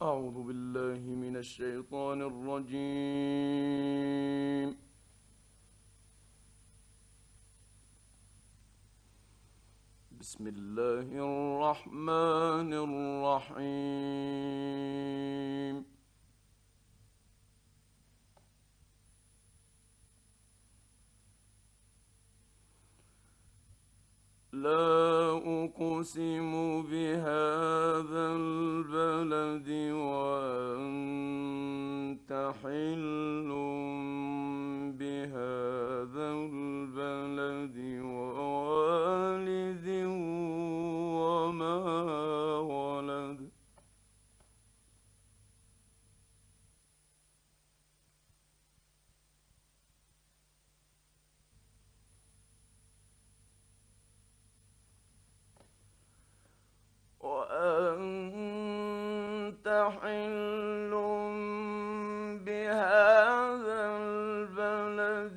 أعوذ بالله من الشيطان الرجيم. بسم الله الرحمن الرحيم. لا أقسم بهذا البلد وأنت حل بهذا البلد ووالد وما ولد. وأنت حل بهذا البلد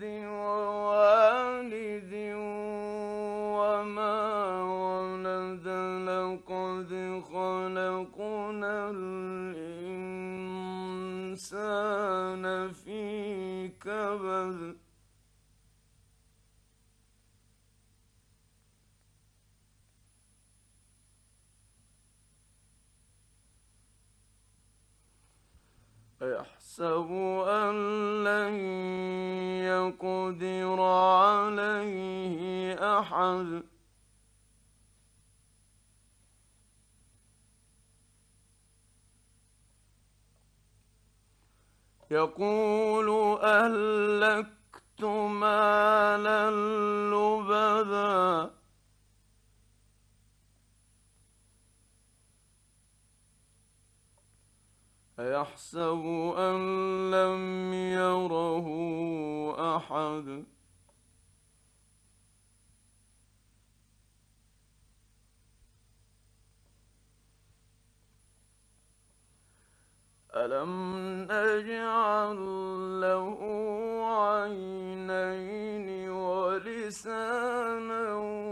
ووالد وما ولد. لقد خلقنا الإنسان في كبد. أيحسب أن لن يقدر عليه أحد. يقول أهلكت مالا لبدا. أيحسب أن لم يره أحد. ألم نجعل له عينين ولسانا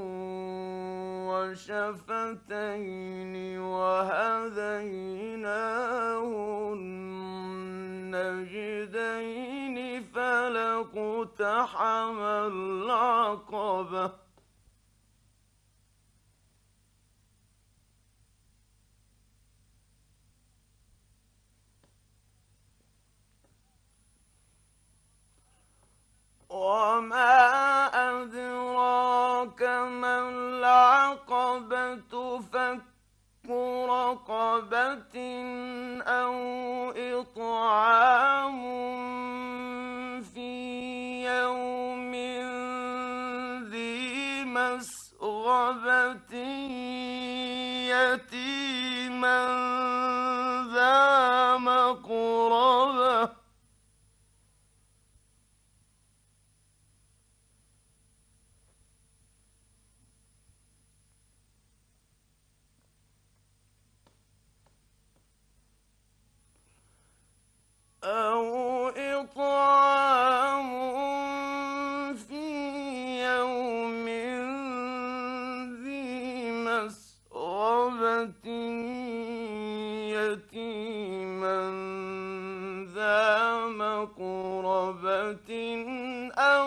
وشفتين وهديناه النجدين فلاقتحم العقبة. وما أدراك ما العقبة. فك رقبة أو إطعام في يوم ذي مسغبة يتيما ذا مقربة. أو إطعام في يوم ذي مسغبة يتيما ذا مقربة أو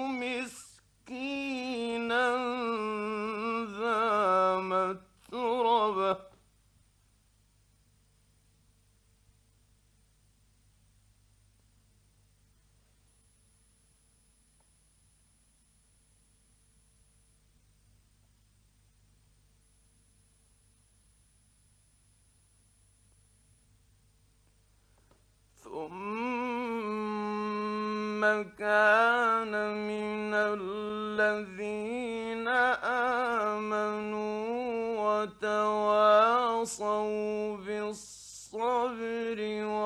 مسكينا ذا متربة. ثم كان من الذين آمنوا وتواصوا بالصبر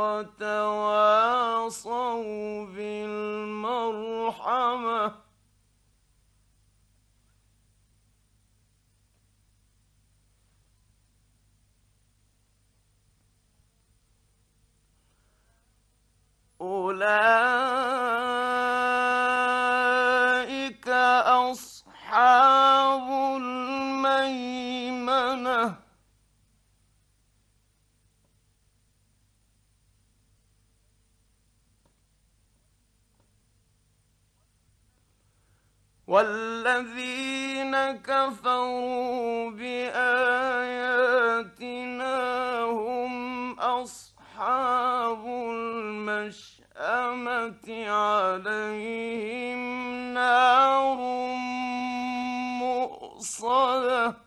وتواصوا بالمرحمة. أولئك أصحاب الميمنة. والذين كفروا بآياتنا هم أصحاب المشأمة عليهم نار مؤصدة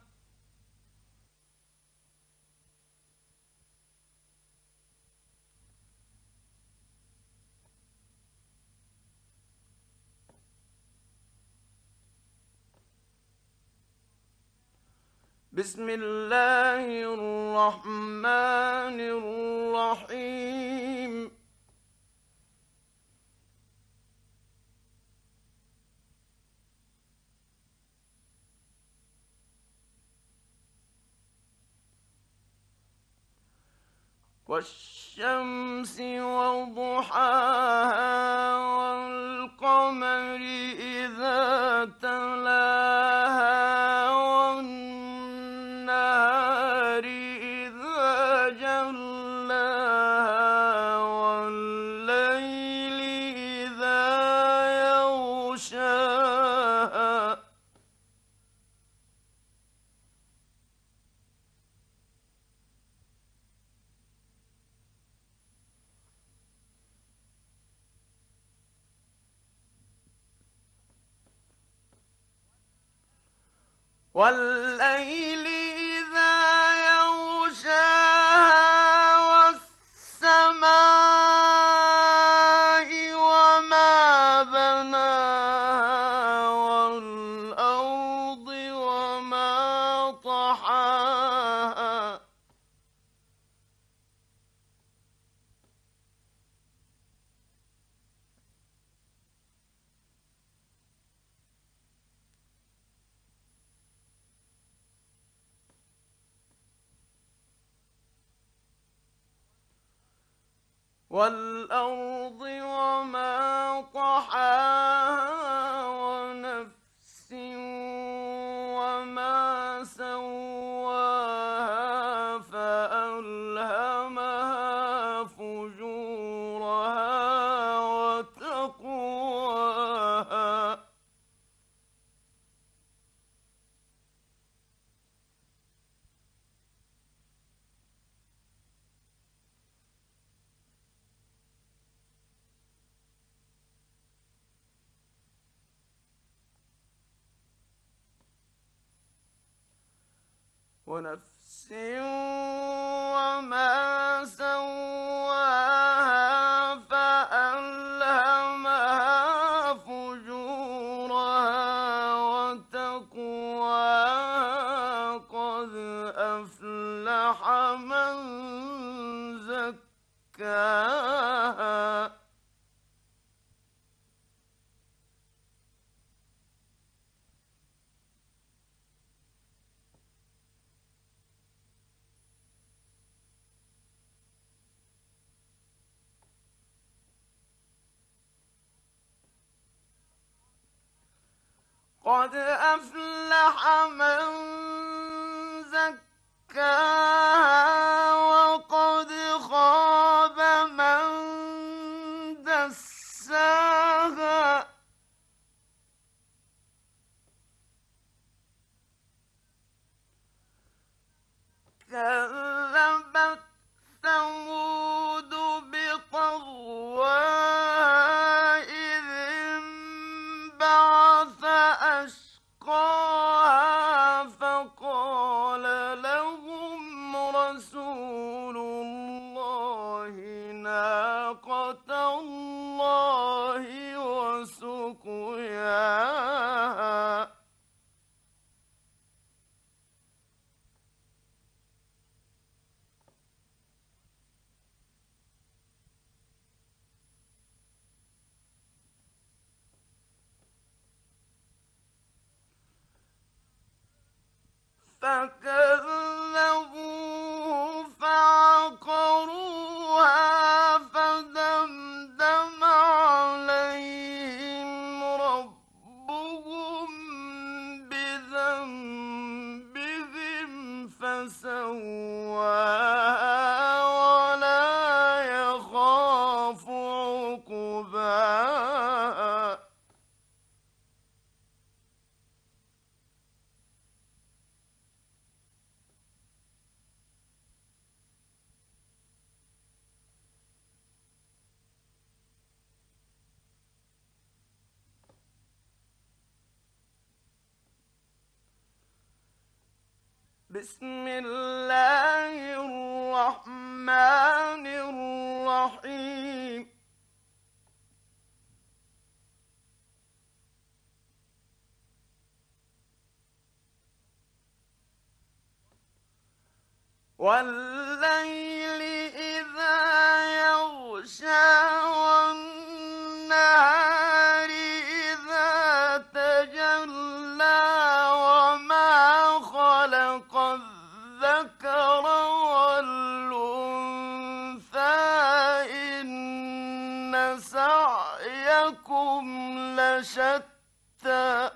بسم الله الرحمن الرحيم والشمس وضحاها والقمر إذا تلاها والنهار إذا جلاها والليل إذا يغشاها والليل إذا يغشاها والسماء وما بناها والأرض وما طحاها والأرض وما طحاها ونفس وما سواها فألهمها فجورها وتقواها ونفس وما سواها فألهمها فجورها وتقواها قد أفلح من زكاها قد أفلح من زكاها وقد خاب من دساها كذبت ثمود بطغواها إذ انبعث أشقاها فقال لهم رسول الله ناقة الله وسقياها فكذبوه فعقروها فدمدم عليهم ربهم بذنبهم فسواها ولا يخاف عقباها بسم الله الرحمن الرحيم. والليل إذا يغشى والنهار إذا تجلى وما خلق الذكر والأنثى إن سعيكم لشتى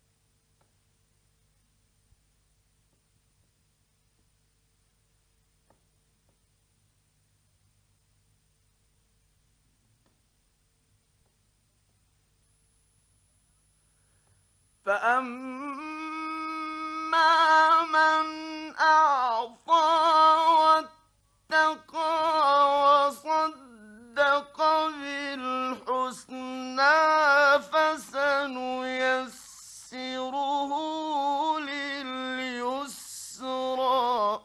فأما من أعطى واتقى وصدق بالحسنى فسنيسره لليسرى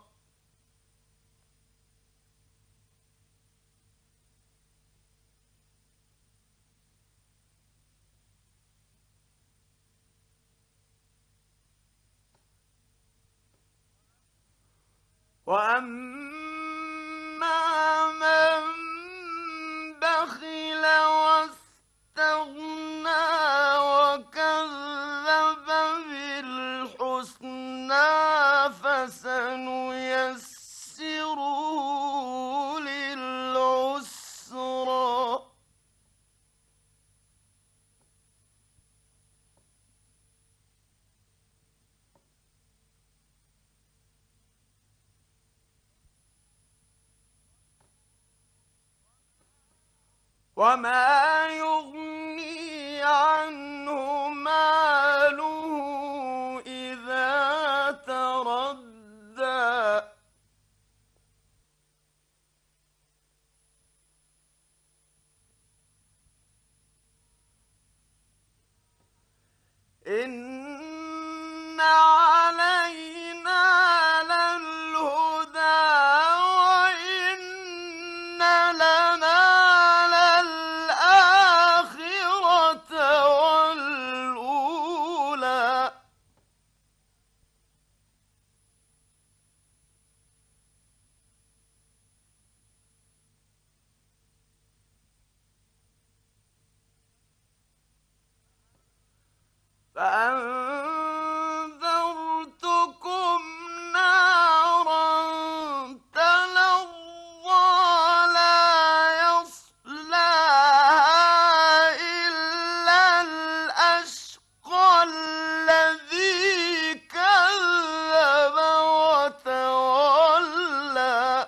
وأما من بخل واستغنى وكذب بالحسنى فسنيسره للعسرى وما يغني عنه ماله إذا تردى إن علينا للهدى وإن لنا للآخرة والأولى فأنذرتكم نارا تلظى لا يصلاها إلا الأشقى الذي كذب وتولى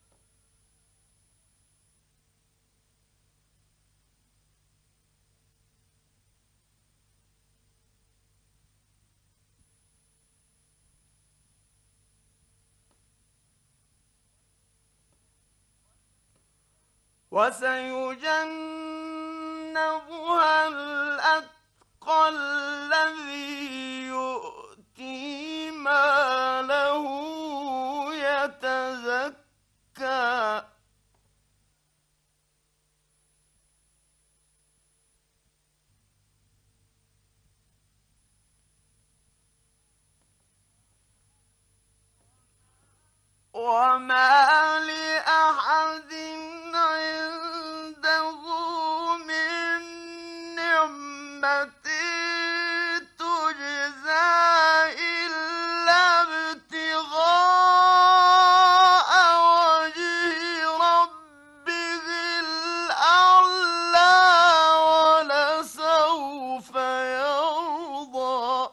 وسيجنبها الأتقى الذي يؤتي ماله يتزكى وما لأحد عنده من نعمة تجزى إلا ابتغاء وجه ربه الأعلى ولسوف يرضى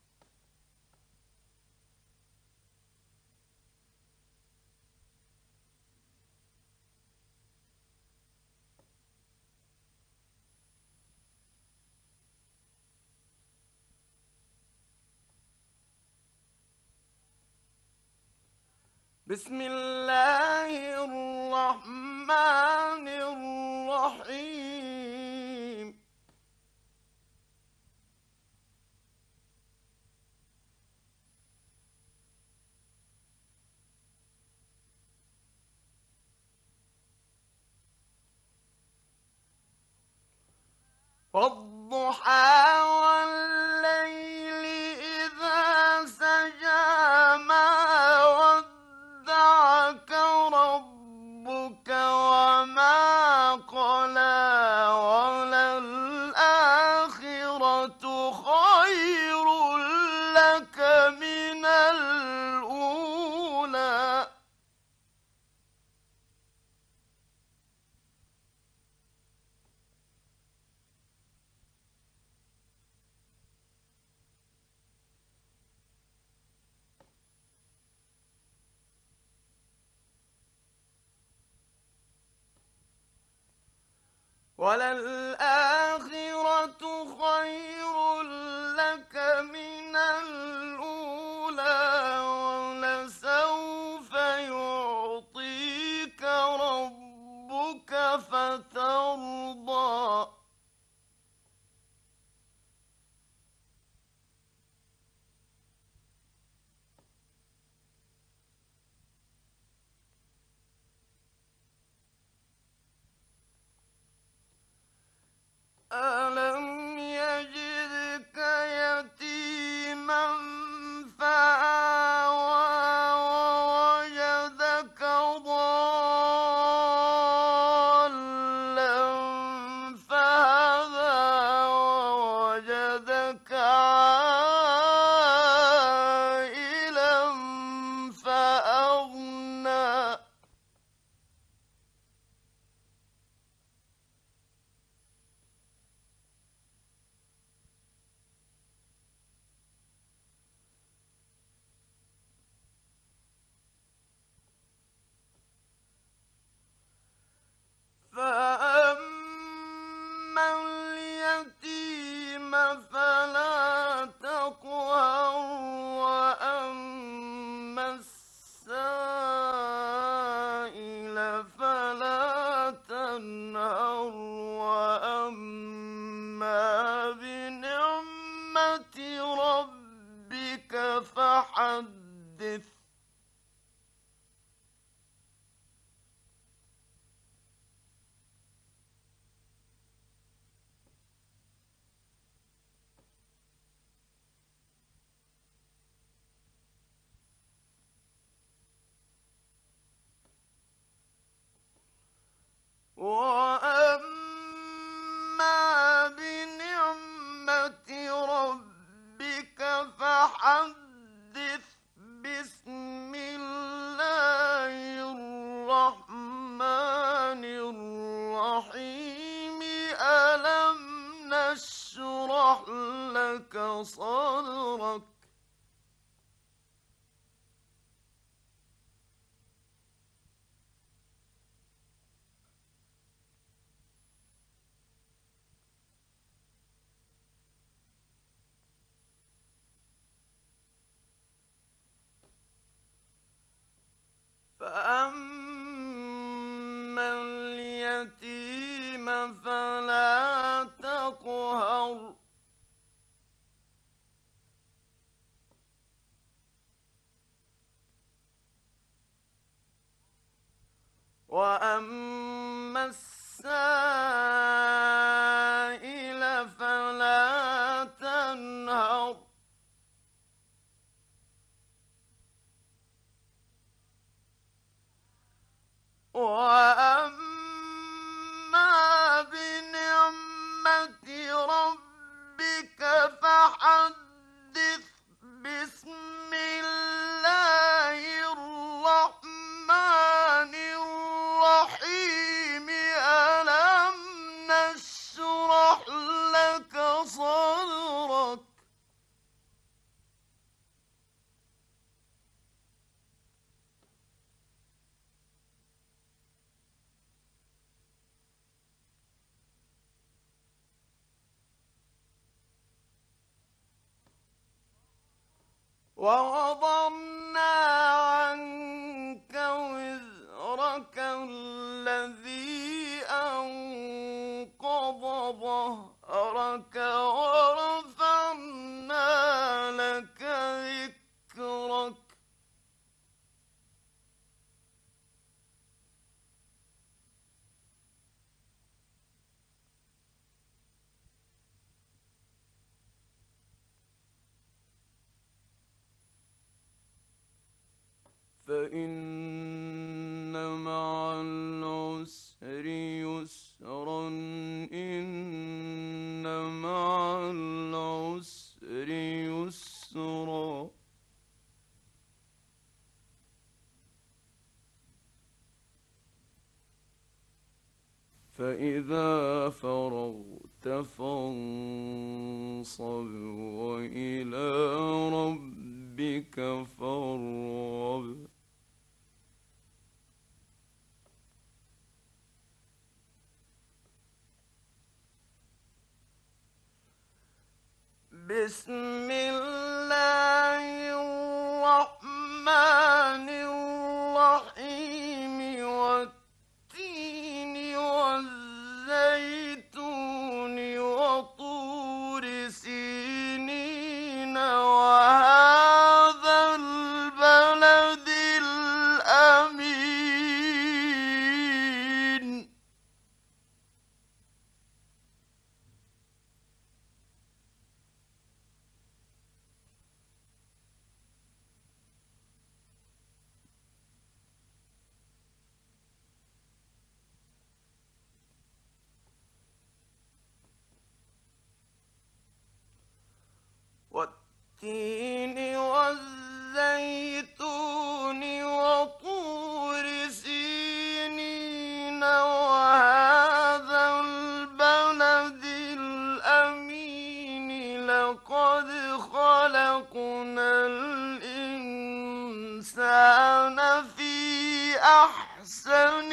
بسم الله الرحمن الرحيم والضحى والليل إذا سجى ما ودعك ربك وما قلى وللآخرة خير لك من الأولى وللآخرة خير لك من الأولى ولسوف يعطيك ربك فترضى ألم يجدك يتيما فآوى ووجدك ضالا فهدى ووجدك عائلا فأغنى فأما اليتيم فلا تقهر وأما السائل فلا تنهر وأما بنعمة ربك فحدث وأما بنعمة ربك فحدث بسم الله الرحمن الرحيم ألم نشرح لك صدرك فأما اليتيم فلا تقهر وأما السائل فلا تنهر وأما بنعمة ربك فحدث بسم الله الرحمن الرحيم ألم نشرح لك صدرك ووضعنا عنك وزرك الذي أنقض ظهرك ورفعنا لك ذكرك مع العسر يسرا إن مع العسر يسرا فإذا فرغت فانصب وإلى ربك فارغب بسم الله الرحمن الرحيم والتين والزيتون وطور سينين وهذا البلد الأمين والتين والزيتون وطور سينين وهذا البلد الأمين لقد خلقنا الإنسان في أحسن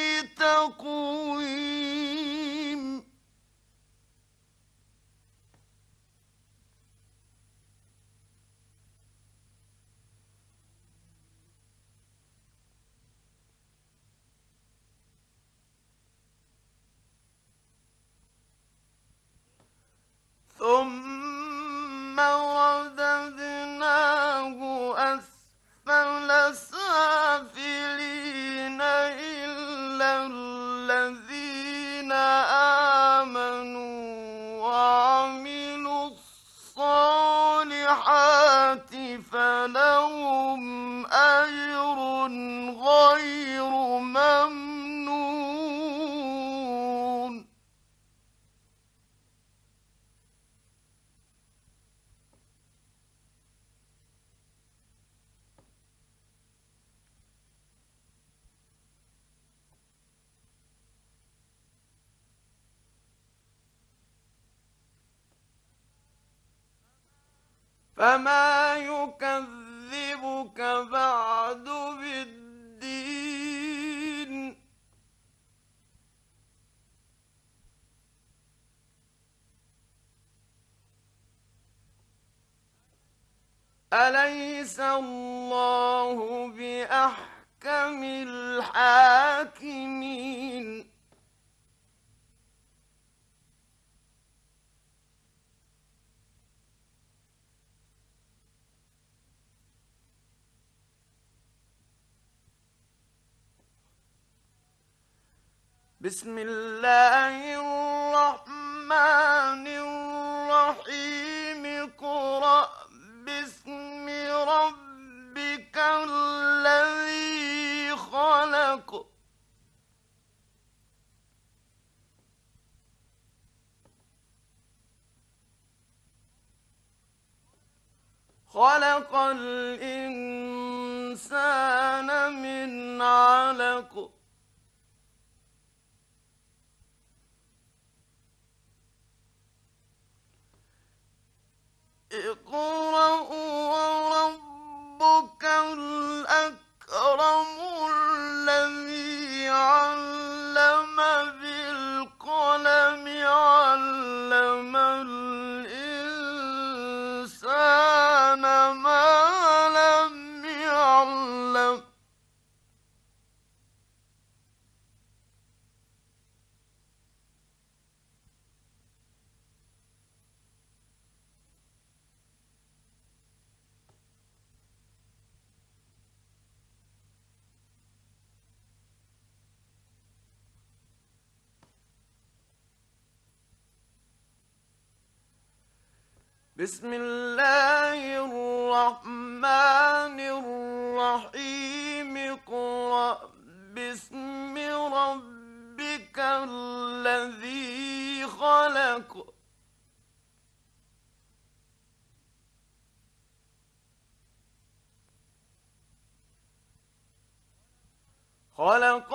تقويم ثم رددناه أسفل سافلين إلا الذين آمنوا وعملوا الصالحات فلهم أجر غير ممنون فما يكذبك بعد بالدين أليس الله بأحكم الحاكمين بسم الله الرحمن الرحيم اقرأ باسم ربك الذي خلق خلق الإنسان من علق اقرأ وربك الأكرم الذي علم بالقلم علم الإنسان ما لم يعلم بسم الله الرحمن الرحيم اقرأ باسم ربك الذي خلق خلق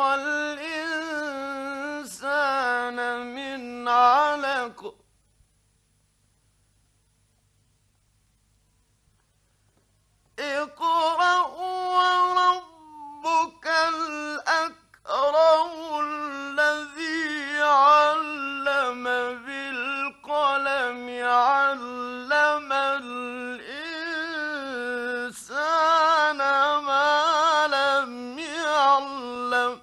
الإنسان من علق اقرأ وربك الأكرم الذي علم بالقلم علم الإنسان ما لم يعلم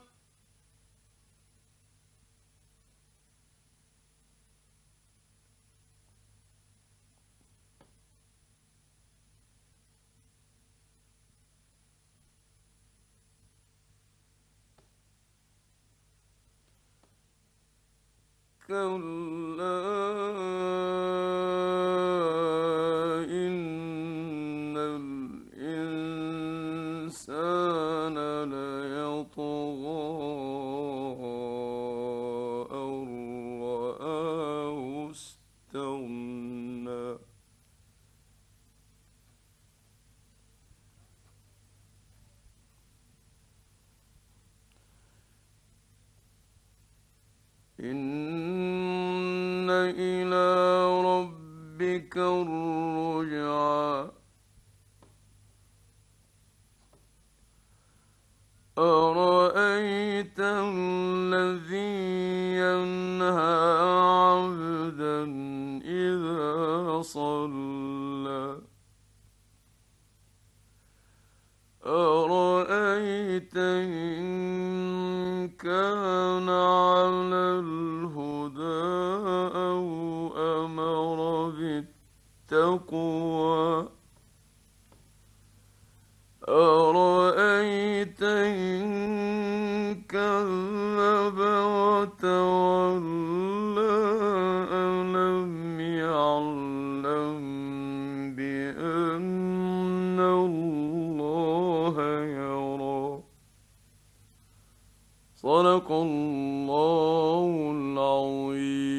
كلا إن الإنسان ليطغى أن رآه استغنى إن إلى ربك الرجعى أرأيت الذي ينهى عبدا إذا صلى أرأيت إن كان على الهدى أو أمر بالتقوى أرأيت إن كذب وتولى ألم يعلم بأن الله يرى صدق الله العظيم.